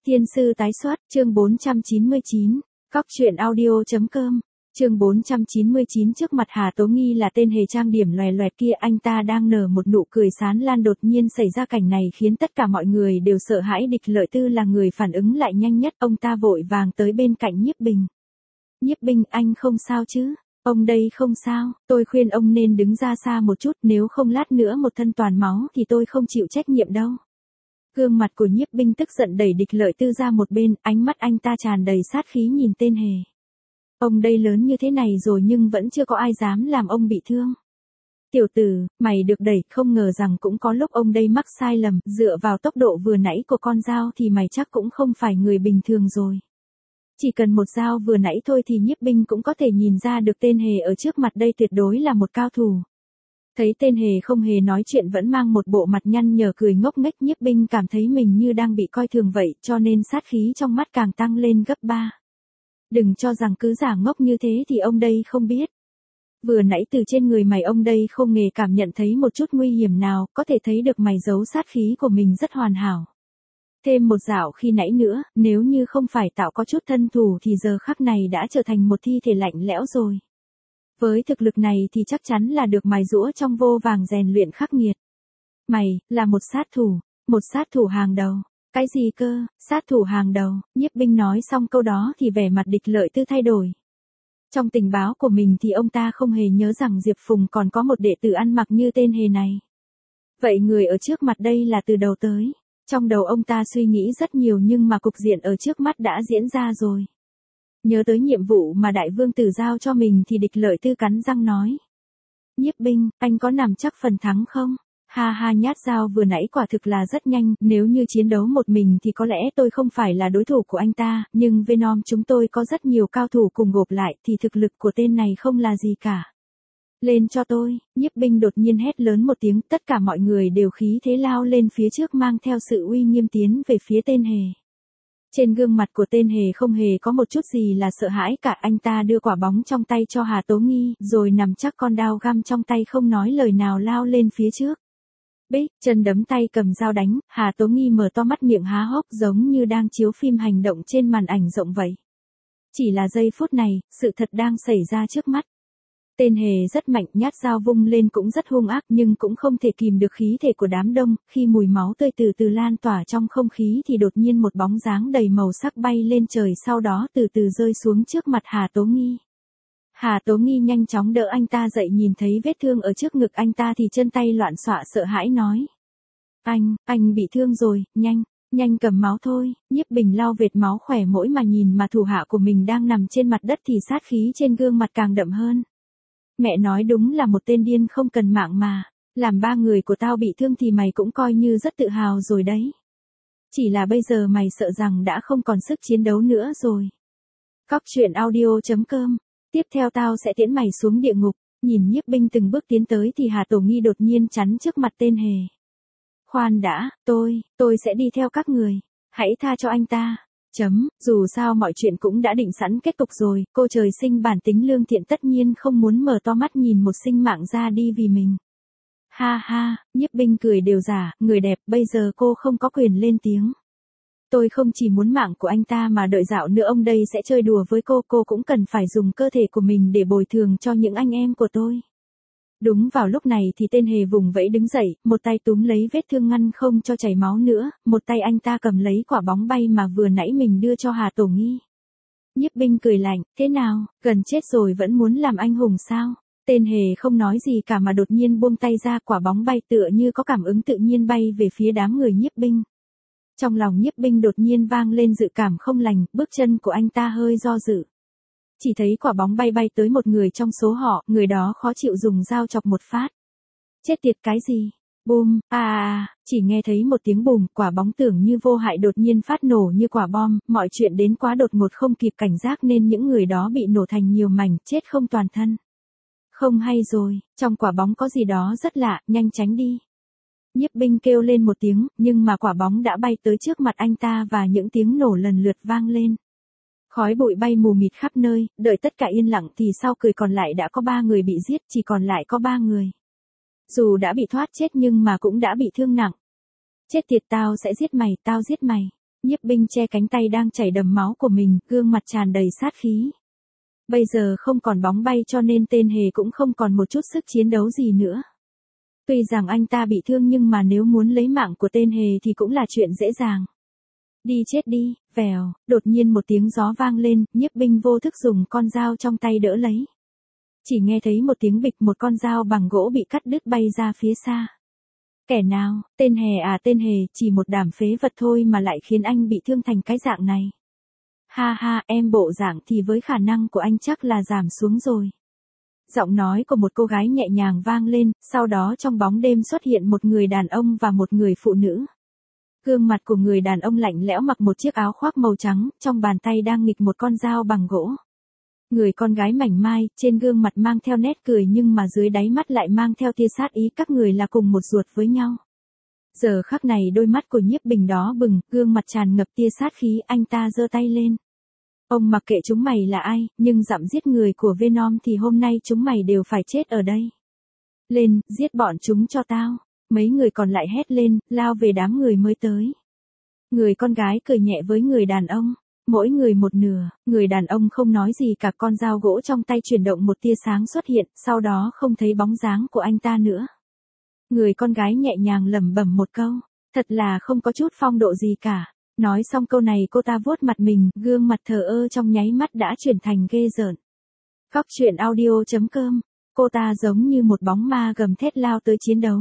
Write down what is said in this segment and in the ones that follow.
Thiên sư tái xuất, chương 499, Cóc truyện audio.com, chương 499 trước mặt Hà Tố Nghi là tên hề trang điểm loè loẹt kia, anh ta đang nở một nụ cười sán lan, đột nhiên xảy ra cảnh này khiến tất cả mọi người đều sợ hãi. Địch Lợi Tư là người phản ứng lại nhanh nhất, ông ta vội vàng tới bên cạnh Nhiếp Bình. Nhiếp Bình, anh không sao chứ? Ông đây không sao, tôi khuyên ông nên đứng ra xa một chút, nếu không lát nữa một thân toàn máu thì tôi không chịu trách nhiệm đâu. Gương mặt của Nhiếp Bình tức giận đẩy Địch Lợi Tư ra một bên, ánh mắt anh ta tràn đầy sát khí nhìn tên hề. Ông đây lớn như thế này rồi nhưng vẫn chưa có ai dám làm ông bị thương. Tiểu tử, mày được đẩy, không ngờ rằng cũng có lúc ông đây mắc sai lầm, dựa vào tốc độ vừa nãy của con dao thì mày chắc cũng không phải người bình thường rồi. Chỉ cần một dao vừa nãy thôi thì Nhiếp Bình cũng có thể nhìn ra được tên hề ở trước mặt đây tuyệt đối là một cao thủ. Thấy tên hề không hề nói chuyện vẫn mang một bộ mặt nhăn nhở cười ngốc nghếch, Nhiếp Bình cảm thấy mình như đang bị coi thường vậy, cho nên sát khí trong mắt càng tăng lên gấp 3. Đừng cho rằng cứ giả ngốc như thế thì ông đây không biết. Vừa nãy từ trên người mày ông đây không hề cảm nhận thấy một chút nguy hiểm nào, có thể thấy được mày giấu sát khí của mình rất hoàn hảo. Thêm một dạo khi nãy nữa, nếu như không phải tạo có chút thân thủ thì giờ khắc này đã trở thành một thi thể lạnh lẽo rồi. Với thực lực này thì chắc chắn là được mài giũa trong vô vàng rèn luyện khắc nghiệt. Mày, là một sát thủ hàng đầu. Cái gì cơ, sát thủ hàng đầu? Nhiếp Bình nói xong câu đó thì vẻ mặt Địch Lợi Tư thay đổi. Trong tình báo của mình thì ông ta không hề nhớ rằng Diệp Phùng còn có một đệ tử ăn mặc như tên hề này. Vậy người ở trước mặt đây là từ đầu tới. Trong đầu ông ta suy nghĩ rất nhiều nhưng mà cục diện ở trước mắt đã diễn ra rồi. Nhớ tới nhiệm vụ mà Đại Vương Tử giao cho mình thì Địch Lợi Tư cắn răng nói. Nhiếp Bình, anh có nằm chắc phần thắng không? Ha ha, nhát dao vừa nãy quả thực là rất nhanh, nếu như chiến đấu một mình thì có lẽ tôi không phải là đối thủ của anh ta, nhưng Venom chúng tôi có rất nhiều cao thủ cùng gộp lại thì thực lực của tên này không là gì cả. Lên cho tôi, Nhiếp Bình đột nhiên hét lớn một tiếng, tất cả mọi người đều khí thế lao lên phía trước mang theo sự uy nghiêm tiến về phía tên hề. Trên gương mặt của tên hề không hề có một chút gì là sợ hãi cả, anh ta đưa quả bóng trong tay cho Hà Tố Nghi, rồi nằm chắc con dao găm trong tay không nói lời nào lao lên phía trước. Bích, chân đấm tay cầm dao đánh, Hà Tố Nghi mở to mắt miệng há hốc giống như đang chiếu phim hành động trên màn ảnh rộng vậy. Chỉ là giây phút này, sự thật đang xảy ra trước mắt. Tên hề rất mạnh, nhát dao vung lên cũng rất hung ác nhưng cũng không thể kìm được khí thể của đám đông, khi mùi máu tươi từ từ lan tỏa trong không khí thì đột nhiên một bóng dáng đầy màu sắc bay lên trời, sau đó từ từ rơi xuống trước mặt Hà Tố Nghi. Hà Tố Nghi nhanh chóng đỡ anh ta dậy, nhìn thấy vết thương ở trước ngực anh ta thì chân tay loạn xạ sợ hãi nói. Anh bị thương rồi, nhanh cầm máu thôi. Nhiếp Bình lau vệt máu khỏe mỗi mà nhìn mà thủ hạ của mình đang nằm trên mặt đất thì sát khí trên gương mặt càng đậm hơn. Mẹ nói đúng là một tên điên không cần mạng mà, làm 3 người của tao bị thương thì mày cũng coi như rất tự hào rồi đấy. Chỉ là bây giờ mày sợ rằng đã không còn sức chiến đấu nữa rồi. Cóc truyện audio.com, tiếp theo tao sẽ tiễn mày xuống địa ngục. Nhìn Nhiếp Bình từng bước tiến tới thì Hà Tố Nghi đột nhiên chắn trước mặt tên hề. Khoan đã, tôi sẽ đi theo các người, hãy tha cho anh ta. Dù sao mọi chuyện cũng đã định sẵn kết cục rồi, cô trời sinh bản tính lương thiện tất nhiên không muốn mở to mắt nhìn một sinh mạng ra đi vì mình. Ha ha, Nhiếp Bình cười đều giả, người đẹp, bây giờ cô không có quyền lên tiếng. Tôi không chỉ muốn mạng của anh ta mà đợi dạo nữa ông đây sẽ chơi đùa với cô cũng cần phải dùng cơ thể của mình để bồi thường cho những anh em của tôi. Đúng vào lúc này thì tên hề vùng vẫy đứng dậy, một tay túm lấy vết thương ngăn không cho chảy máu nữa, một tay anh ta cầm lấy quả bóng bay mà vừa nãy mình đưa cho Hà Tố Nghi. Nhiếp Bình cười lạnh, thế nào, gần chết rồi vẫn muốn làm anh hùng sao? Tên hề không nói gì cả mà đột nhiên buông tay ra, quả bóng bay tựa như có cảm ứng tự nhiên bay về phía đám người Nhiếp Bình. Trong lòng Nhiếp Bình đột nhiên vang lên dự cảm không lành, bước chân của anh ta hơi do dự. Chỉ thấy quả bóng bay tới một người trong số họ, người đó khó chịu dùng dao chọc một phát. Chết tiệt cái gì? Bùm, chỉ nghe thấy một tiếng bùm, quả bóng tưởng như vô hại đột nhiên phát nổ như quả bom, mọi chuyện đến quá đột ngột không kịp cảnh giác nên những người đó bị nổ thành nhiều mảnh, chết không toàn thân. Không hay rồi, trong quả bóng có gì đó rất lạ, nhanh tránh đi. Nhiếp Bình kêu lên một tiếng, nhưng mà quả bóng đã bay tới trước mặt anh ta và những tiếng nổ lần lượt vang lên. Khói bụi bay mù mịt khắp nơi, đợi tất cả yên lặng thì sau cười còn lại đã có 3 người bị giết, chỉ còn lại có 3 người. Dù đã bị thoát chết nhưng mà cũng đã bị thương nặng. Chết tiệt, tao sẽ giết mày, tao giết mày. Nhiếp Binh che cánh tay đang chảy đầm máu của mình, gương mặt tràn đầy sát khí. Bây giờ không còn bóng bay cho nên tên hề cũng không còn một chút sức chiến đấu gì nữa. Tuy rằng anh ta bị thương nhưng mà nếu muốn lấy mạng của tên hề thì cũng là chuyện dễ dàng. Đi chết đi, vèo, đột nhiên một tiếng gió vang lên, Nhiếp Binh vô thức dùng con dao trong tay đỡ lấy. Chỉ nghe thấy một tiếng bịch, một con dao bằng gỗ bị cắt đứt bay ra phía xa. Kẻ nào, tên hề à, tên hề, chỉ một đàm phế vật thôi mà lại khiến anh bị thương thành cái dạng này. Ha ha, em bộ dạng thì với khả năng của anh chắc là giảm xuống rồi. Giọng nói của một cô gái nhẹ nhàng vang lên, sau đó trong bóng đêm xuất hiện một người đàn ông và một người phụ nữ. Gương mặt của người đàn ông lạnh lẽo, mặc một chiếc áo khoác màu trắng, trong bàn tay đang nghịch một con dao bằng gỗ. Người con gái mảnh mai, trên gương mặt mang theo nét cười nhưng mà dưới đáy mắt lại mang theo tia sát ý, các người là cùng một ruột với nhau. Giờ khắc này đôi mắt của Nhiếp Bình đó bừng, gương mặt tràn ngập tia sát khí, anh ta giơ tay lên. Ông mặc kệ chúng mày là ai, nhưng dặm giết người của Venom thì hôm nay chúng mày đều phải chết ở đây. Lên, giết bọn chúng cho tao. Mấy người còn lại hét lên, lao về đám người mới tới. Người con gái cười nhẹ với người đàn ông. Mỗi người một nửa, người đàn ông không nói gì cả, con dao gỗ trong tay chuyển động, một tia sáng xuất hiện, sau đó không thấy bóng dáng của anh ta nữa. Người con gái nhẹ nhàng lẩm bẩm một câu, thật là không có chút phong độ gì cả. Nói xong câu này cô ta vuốt mặt mình, gương mặt thờ ơ trong nháy mắt đã chuyển thành ghê rợn. Cóc truyện audio.com, cô ta giống như một bóng ma gầm thét lao tới chiến đấu.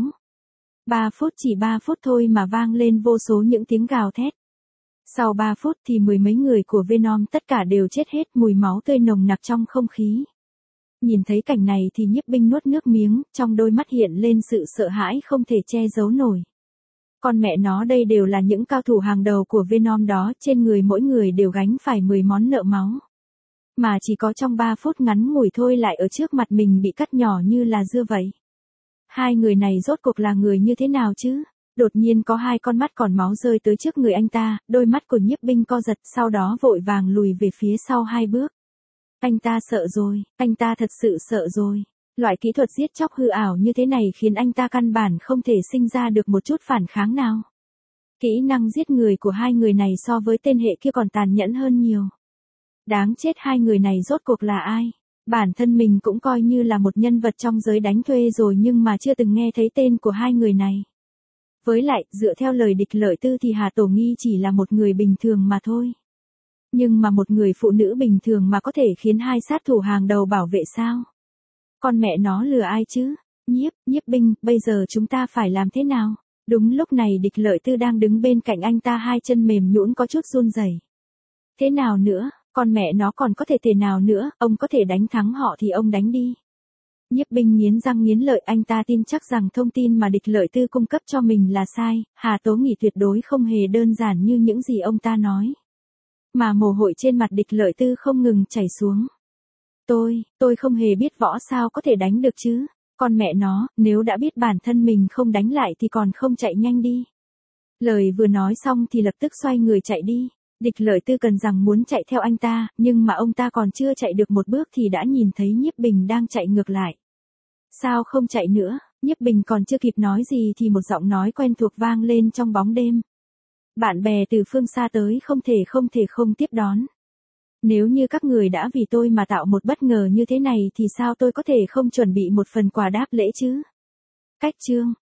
3 phút, chỉ 3 phút thôi mà vang lên vô số những tiếng gào thét. Sau 3 phút thì mười mấy người của Venom tất cả đều chết hết, mùi máu tươi nồng nặc trong không khí. Nhìn thấy cảnh này thì Nhiếp Binh nuốt nước miếng, trong đôi mắt hiện lên sự sợ hãi không thể che giấu nổi. Con mẹ nó, đây đều là những cao thủ hàng đầu của Venom đó, trên người mỗi người đều gánh phải 10 món nợ máu. Mà chỉ có trong 3 phút ngắn ngủi thôi lại ở trước mặt mình bị cắt nhỏ như là dưa vậy. Hai người này rốt cuộc là người như thế nào chứ? Đột nhiên có hai con mắt còn máu rơi tới trước người anh ta, đôi mắt của Nhiếp Binh co giật, sau đó vội vàng lùi về phía sau 2 bước. Anh ta sợ rồi, anh ta thật sự sợ rồi. Loại kỹ thuật giết chóc hư ảo như thế này khiến anh ta căn bản không thể sinh ra được một chút phản kháng nào. Kỹ năng giết người của hai người này so với tên hệ kia còn tàn nhẫn hơn nhiều. Đáng chết, hai người này rốt cuộc là ai? Bản thân mình cũng coi như là một nhân vật trong giới đánh thuê rồi nhưng mà chưa từng nghe thấy tên của hai người này. Với lại, dựa theo lời Địch Lợi Tư thì Hà Tổ Nghi chỉ là một người bình thường mà thôi. Nhưng mà một người phụ nữ bình thường mà có thể khiến hai sát thủ hàng đầu bảo vệ sao? Con mẹ nó lừa ai chứ? Nhiếp Binh, bây giờ chúng ta phải làm thế nào? Đúng lúc này Địch Lợi Tư đang đứng bên cạnh anh ta, hai chân mềm nhũn có chút run rẩy. Thế nào nữa? Con mẹ nó còn có thể nào nữa, ông có thể đánh thắng họ thì ông đánh đi. Nhiếp Binh nghiến răng nghiến lợi, anh ta tin chắc rằng thông tin mà Địch Lợi Tư cung cấp cho mình là sai, Hà Tố Nghỉ tuyệt đối không hề đơn giản như những gì ông ta nói. Mà mồ hôi trên mặt Địch Lợi Tư không ngừng chảy xuống. Tôi không hề biết võ, sao có thể đánh được chứ? Con mẹ nó, nếu đã biết bản thân mình không đánh lại thì còn không chạy nhanh đi. Lời vừa nói xong thì lập tức xoay người chạy đi. Địch Lợi Tư cần rằng muốn chạy theo anh ta, nhưng mà ông ta còn chưa chạy được một bước thì đã nhìn thấy Nhiếp Bình đang chạy ngược lại. Sao không chạy nữa? Nhiếp Bình còn chưa kịp nói gì thì một giọng nói quen thuộc vang lên trong bóng đêm. Bạn bè từ phương xa tới, không thể không tiếp đón. Nếu như các người đã vì tôi mà tạo một bất ngờ như thế này thì sao tôi có thể không chuẩn bị một phần quà đáp lễ chứ? Cách chương